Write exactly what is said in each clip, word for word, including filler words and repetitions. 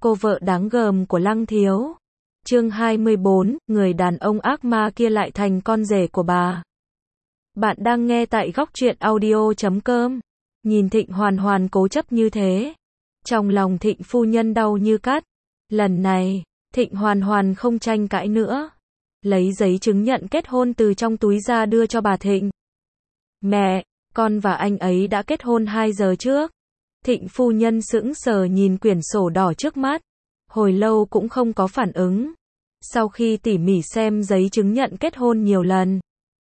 cô vợ đáng gờm của Lăng Thiếu. Chương hai mươi bốn, người đàn ông ác ma kia lại thành con rể của bà. Bạn đang nghe tại góc truyện audio chấm com. Nhìn Thịnh Hoàn Hoàn cố chấp như thế, trong lòng Thịnh phu nhân đau như cắt. Lần này, Thịnh Hoàn Hoàn không tranh cãi nữa, lấy giấy chứng nhận kết hôn từ trong túi ra đưa cho bà Thịnh. Mẹ, con và anh ấy đã kết hôn hai giờ trước. Thịnh phu nhân sững sờ nhìn quyển sổ đỏ trước mắt, hồi lâu cũng không có phản ứng. Sau khi tỉ mỉ xem giấy chứng nhận kết hôn nhiều lần,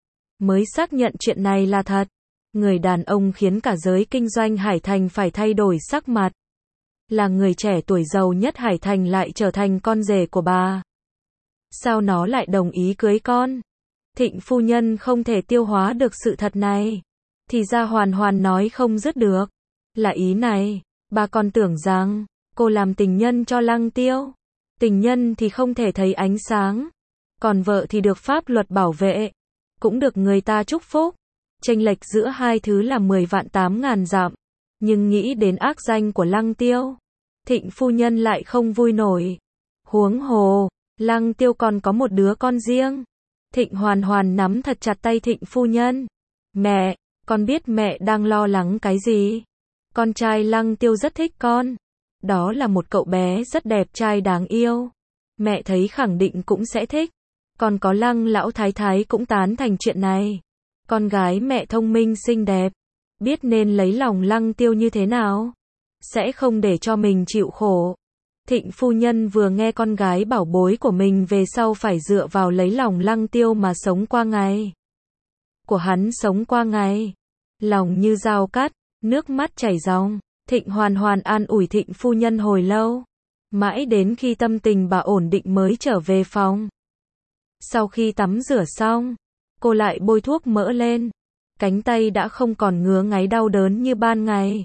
mới xác nhận chuyện này là thật. Người đàn ông khiến cả giới kinh doanh Hải Thành phải thay đổi sắc mặt. Là người trẻ tuổi giàu nhất Hải Thành lại trở thành con rể của bà. Sao nó lại đồng ý cưới con? Thịnh phu nhân không thể tiêu hóa được sự thật này. Thì ra Hoàn Hoàn nói không dứt được. Là ý này, bà còn tưởng rằng cô làm tình nhân cho Lăng Tiêu. Tình nhân thì không thể thấy ánh sáng, còn vợ thì được pháp luật bảo vệ, cũng được người ta chúc phúc. Chênh lệch giữa hai thứ là mười vạn tám ngàn dặm. Nhưng nghĩ đến ác danh của Lăng Tiêu, Thịnh phu nhân lại không vui nổi. Huống hồ, Lăng Tiêu còn có một đứa con riêng. Thịnh Hoàn Hoàn nắm thật chặt tay Thịnh phu nhân. Mẹ, con biết mẹ đang lo lắng cái gì. Con trai Lăng Tiêu rất thích con. Đó là một cậu bé rất đẹp trai đáng yêu. Mẹ thấy khẳng định cũng sẽ thích. Còn có Lăng lão thái thái cũng tán thành chuyện này. Con gái mẹ thông minh xinh đẹp, biết nên lấy lòng Lăng Tiêu như thế nào, sẽ không để cho mình chịu khổ. Thịnh phu nhân vừa nghe con gái bảo bối của mình về sau phải dựa vào lấy lòng Lăng Tiêu mà sống qua ngày của hắn sống qua ngày, lòng như dao cắt, nước mắt chảy ròng. Thịnh Hoàn Hoàn an ủi Thịnh phu nhân hồi lâu, mãi đến khi tâm tình bà ổn định mới trở về phòng. Sau khi tắm rửa xong, cô lại bôi thuốc mỡ lên, cánh tay đã không còn ngứa ngáy đau đớn như ban ngày.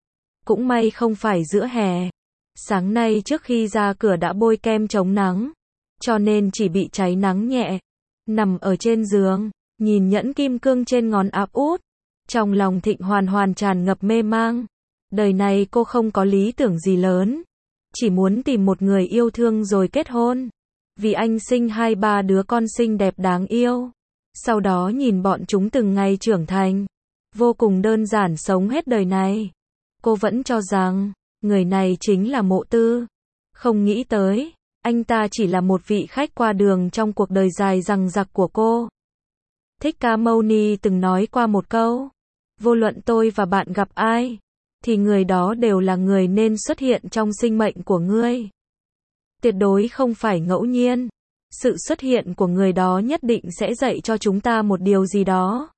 Cũng may không phải giữa hè, sáng nay trước khi ra cửa đã bôi kem chống nắng, cho nên chỉ bị cháy nắng nhẹ. Nằm ở trên giường, nhìn nhẫn kim cương trên ngón áp út, trong lòng Thịnh Hoàn Hoàn tràn ngập mê mang. Đời này cô không có lý tưởng gì lớn, chỉ muốn tìm một người yêu thương rồi kết hôn. Vì anh sinh hai ba đứa con xinh đẹp đáng yêu, sau đó nhìn bọn chúng từng ngày trưởng thành, vô cùng đơn giản sống hết đời này. Cô vẫn cho rằng người này chính là Mộ Tư. Không nghĩ tới, anh ta chỉ là một vị khách qua đường trong cuộc đời dài dằng dặc của cô. Thích Ca Mâu Ni từng nói qua một câu, vô luận tôi và bạn gặp ai, thì người đó đều là người nên xuất hiện trong sinh mệnh của ngươi. Tuyệt đối không phải ngẫu nhiên. Sự xuất hiện của người đó nhất định sẽ dạy cho chúng ta một điều gì đó.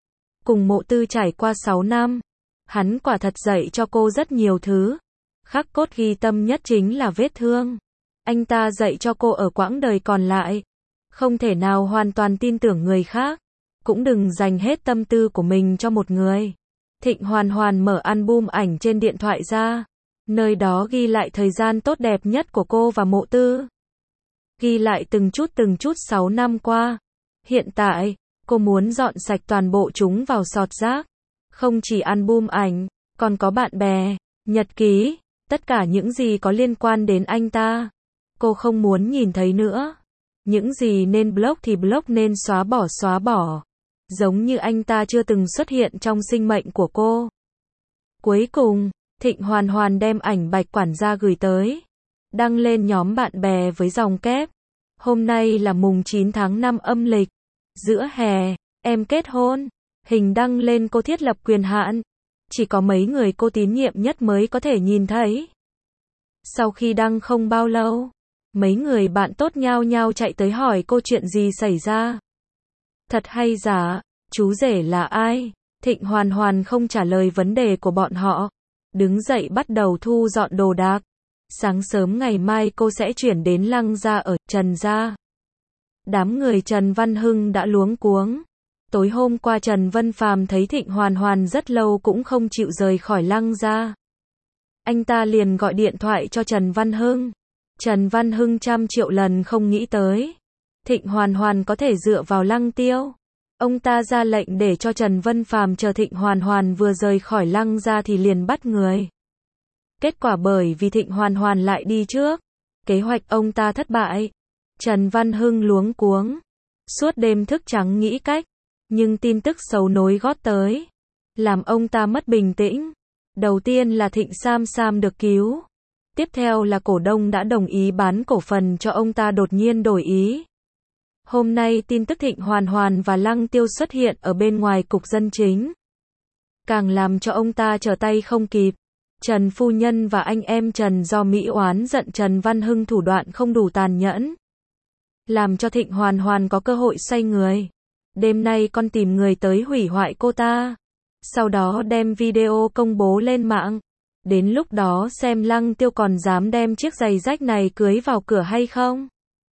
Cùng Mộ Tư trải qua sáu năm, hắn quả thật dạy cho cô rất nhiều thứ. Khắc cốt ghi tâm nhất chính là vết thương. Anh ta dạy cho cô ở quãng đời còn lại, không thể nào hoàn toàn tin tưởng người khác, cũng đừng dành hết tâm tư của mình cho một người. Thịnh Hoàn Hoàn mở album ảnh trên điện thoại ra, nơi đó ghi lại thời gian tốt đẹp nhất của cô và Mộ Tư. Ghi lại từng chút từng chút sáu năm qua. Hiện tại, cô muốn dọn sạch toàn bộ chúng vào sọt rác. Không chỉ album ảnh, còn có bạn bè, nhật ký, tất cả những gì có liên quan đến anh ta. Cô không muốn nhìn thấy nữa. Những gì nên block thì block, nên xóa bỏ xóa bỏ. Giống như anh ta chưa từng xuất hiện trong sinh mệnh của cô. Cuối cùng, Thịnh Hoàn Hoàn đem ảnh Bạch quản gia gửi tới, đăng lên nhóm bạn bè với dòng kép. Hôm nay là mùng chín tháng năm âm lịch, giữa hè, em kết hôn. Hình đăng lên cô thiết lập quyền hạn, chỉ có mấy người cô tín nhiệm nhất mới có thể nhìn thấy. Sau khi đăng không bao lâu, mấy người bạn tốt nhao nhao chạy tới hỏi cô chuyện gì xảy ra. Thật hay giả, chú rể là ai? Thịnh Hoàn Hoàn không trả lời vấn đề của bọn họ, đứng dậy bắt đầu thu dọn đồ đạc. Sáng sớm ngày mai cô sẽ chuyển đến Lăng gia ở Trần gia. Đám người Trần Văn Hưng đã luống cuống. Tối hôm qua Trần Văn Phàm thấy Thịnh Hoàn Hoàn rất lâu cũng không chịu rời khỏi Lăng gia. Anh ta liền gọi điện thoại cho Trần Văn Hưng. Trần Văn Hưng trăm triệu lần không nghĩ tới Thịnh Hoàn Hoàn có thể dựa vào Lăng Tiêu. Ông ta ra lệnh để cho Trần Văn Phàm chờ Thịnh Hoàn Hoàn vừa rời khỏi Lăng gia thì liền bắt người. Kết quả bởi vì Thịnh Hoàn Hoàn lại đi trước, kế hoạch ông ta thất bại. Trần Văn Hưng luống cuống, suốt đêm thức trắng nghĩ cách, nhưng tin tức xấu nối gót tới, làm ông ta mất bình tĩnh. Đầu tiên là Thịnh Sam Sam được cứu, tiếp theo là cổ đông đã đồng ý bán cổ phần cho ông ta đột nhiên đổi ý. Hôm nay tin tức Thịnh Hoàn Hoàn và Lăng Tiêu xuất hiện ở bên ngoài cục dân chính, càng làm cho ông ta trở tay không kịp. Trần phu nhân và anh em Trần do Mỹ oán giận Trần Văn Hưng thủ đoạn không đủ tàn nhẫn, làm cho Thịnh Hoàn Hoàn có cơ hội xoay người. Đêm nay con tìm người tới hủy hoại cô ta, sau đó đem video công bố lên mạng. Đến lúc đó xem Lăng Tiêu còn dám đem chiếc giày rách này cưới vào cửa hay không.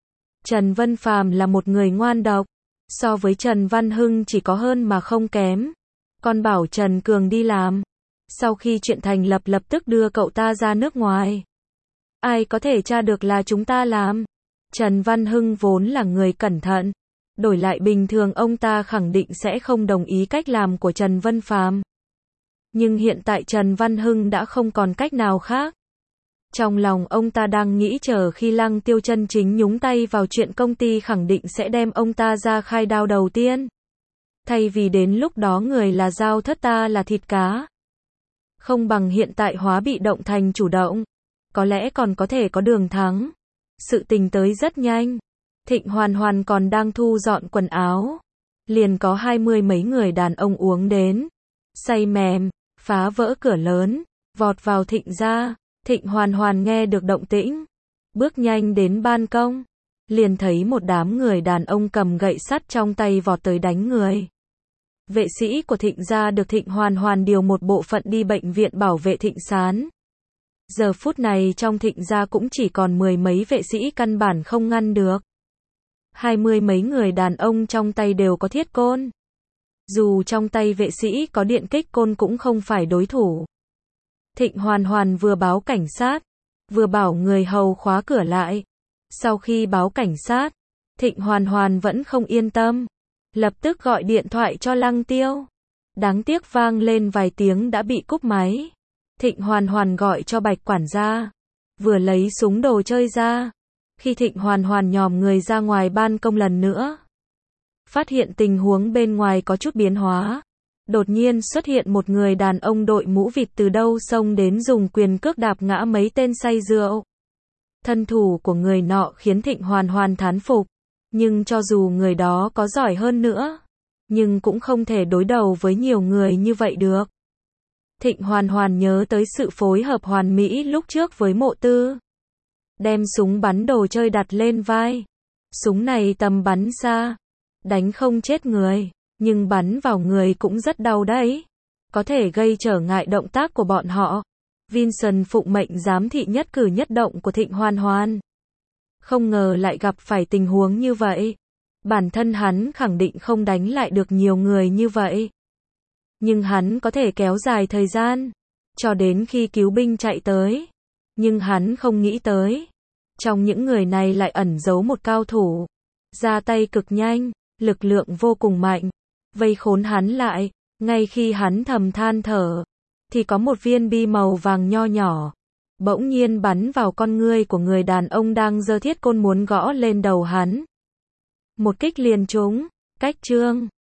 Trần Vân Phàm là một người ngoan độc, so với Trần Văn Hưng chỉ có hơn mà không kém. Con bảo Trần Cường đi làm, sau khi chuyện thành lập lập tức đưa cậu ta ra nước ngoài. Ai có thể tra được là chúng ta làm. Trần Văn Hưng vốn là người cẩn thận, đổi lại bình thường ông ta khẳng định sẽ không đồng ý cách làm của Trần Vân Phàm. Nhưng hiện tại Trần Văn Hưng đã không còn cách nào khác. Trong lòng ông ta đang nghĩ chờ khi Lăng Tiêu chân chính nhúng tay vào chuyện công ty khẳng định sẽ đem ông ta ra khai đao đầu tiên. Thay vì đến lúc đó người là dao thớt ta là thịt cá. Không bằng hiện tại hóa bị động thành chủ động. Có lẽ còn có thể có đường thắng. Sự tình tới rất nhanh. Thịnh Hoàn Hoàn còn đang thu dọn quần áo. Liền có hai mươi mấy người đàn ông uống đến. Say mềm, phá vỡ cửa lớn, vọt vào Thịnh gia. Thịnh Hoàn Hoàn nghe được động tĩnh, bước nhanh đến ban công, liền thấy một đám người đàn ông cầm gậy sắt trong tay vọt tới đánh người. Vệ sĩ của Thịnh gia được Thịnh Hoàn Hoàn điều một bộ phận đi bệnh viện bảo vệ Thịnh Sán. Giờ phút này trong Thịnh gia cũng chỉ còn mười mấy vệ sĩ căn bản không ngăn được. Hai mươi mấy người đàn ông trong tay đều có thiết côn. Dù trong tay vệ sĩ có điện kích côn cũng không phải đối thủ. Thịnh Hoàn Hoàn vừa báo cảnh sát, vừa bảo người hầu khóa cửa lại. Sau khi báo cảnh sát, Thịnh Hoàn Hoàn vẫn không yên tâm, lập tức gọi điện thoại cho Lăng Tiêu. Đáng tiếc vang lên vài tiếng đã bị cúp máy. Thịnh Hoàn Hoàn gọi cho Bạch quản gia, vừa lấy súng đồ chơi ra. Khi Thịnh Hoàn Hoàn nhòm người ra ngoài ban công lần nữa, phát hiện tình huống bên ngoài có chút biến hóa. Đột nhiên xuất hiện một người đàn ông đội mũ vịt từ đâu xông đến dùng quyền cước đạp ngã mấy tên say rượu. Thân thủ của người nọ khiến Thịnh Hoàn Hoàn thán phục. Nhưng cho dù người đó có giỏi hơn nữa, nhưng cũng không thể đối đầu với nhiều người như vậy được. Thịnh Hoàn Hoàn nhớ tới sự phối hợp hoàn mỹ lúc trước với Mộ Tư. Đem súng bắn đồ chơi đặt lên vai. Súng này tầm bắn xa, đánh không chết người, nhưng bắn vào người cũng rất đau đấy. Có thể gây trở ngại động tác của bọn họ. Vincent phụng mệnh giám thị nhất cử nhất động của Thịnh Hoàn Hoàn. Không ngờ lại gặp phải tình huống như vậy. Bản thân hắn khẳng định không đánh lại được nhiều người như vậy. Nhưng hắn có thể kéo dài thời gian, cho đến khi cứu binh chạy tới. Nhưng hắn không nghĩ tới, trong những người này lại ẩn giấu một cao thủ. Ra tay cực nhanh, lực lượng vô cùng mạnh. Vây khốn hắn lại, ngay khi hắn thầm than thở, thì có một viên bi màu vàng nho nhỏ, bỗng nhiên bắn vào con ngươi của người đàn ông đang giơ thiết côn muốn gõ lên đầu hắn. Một kích liền trúng, cách chương.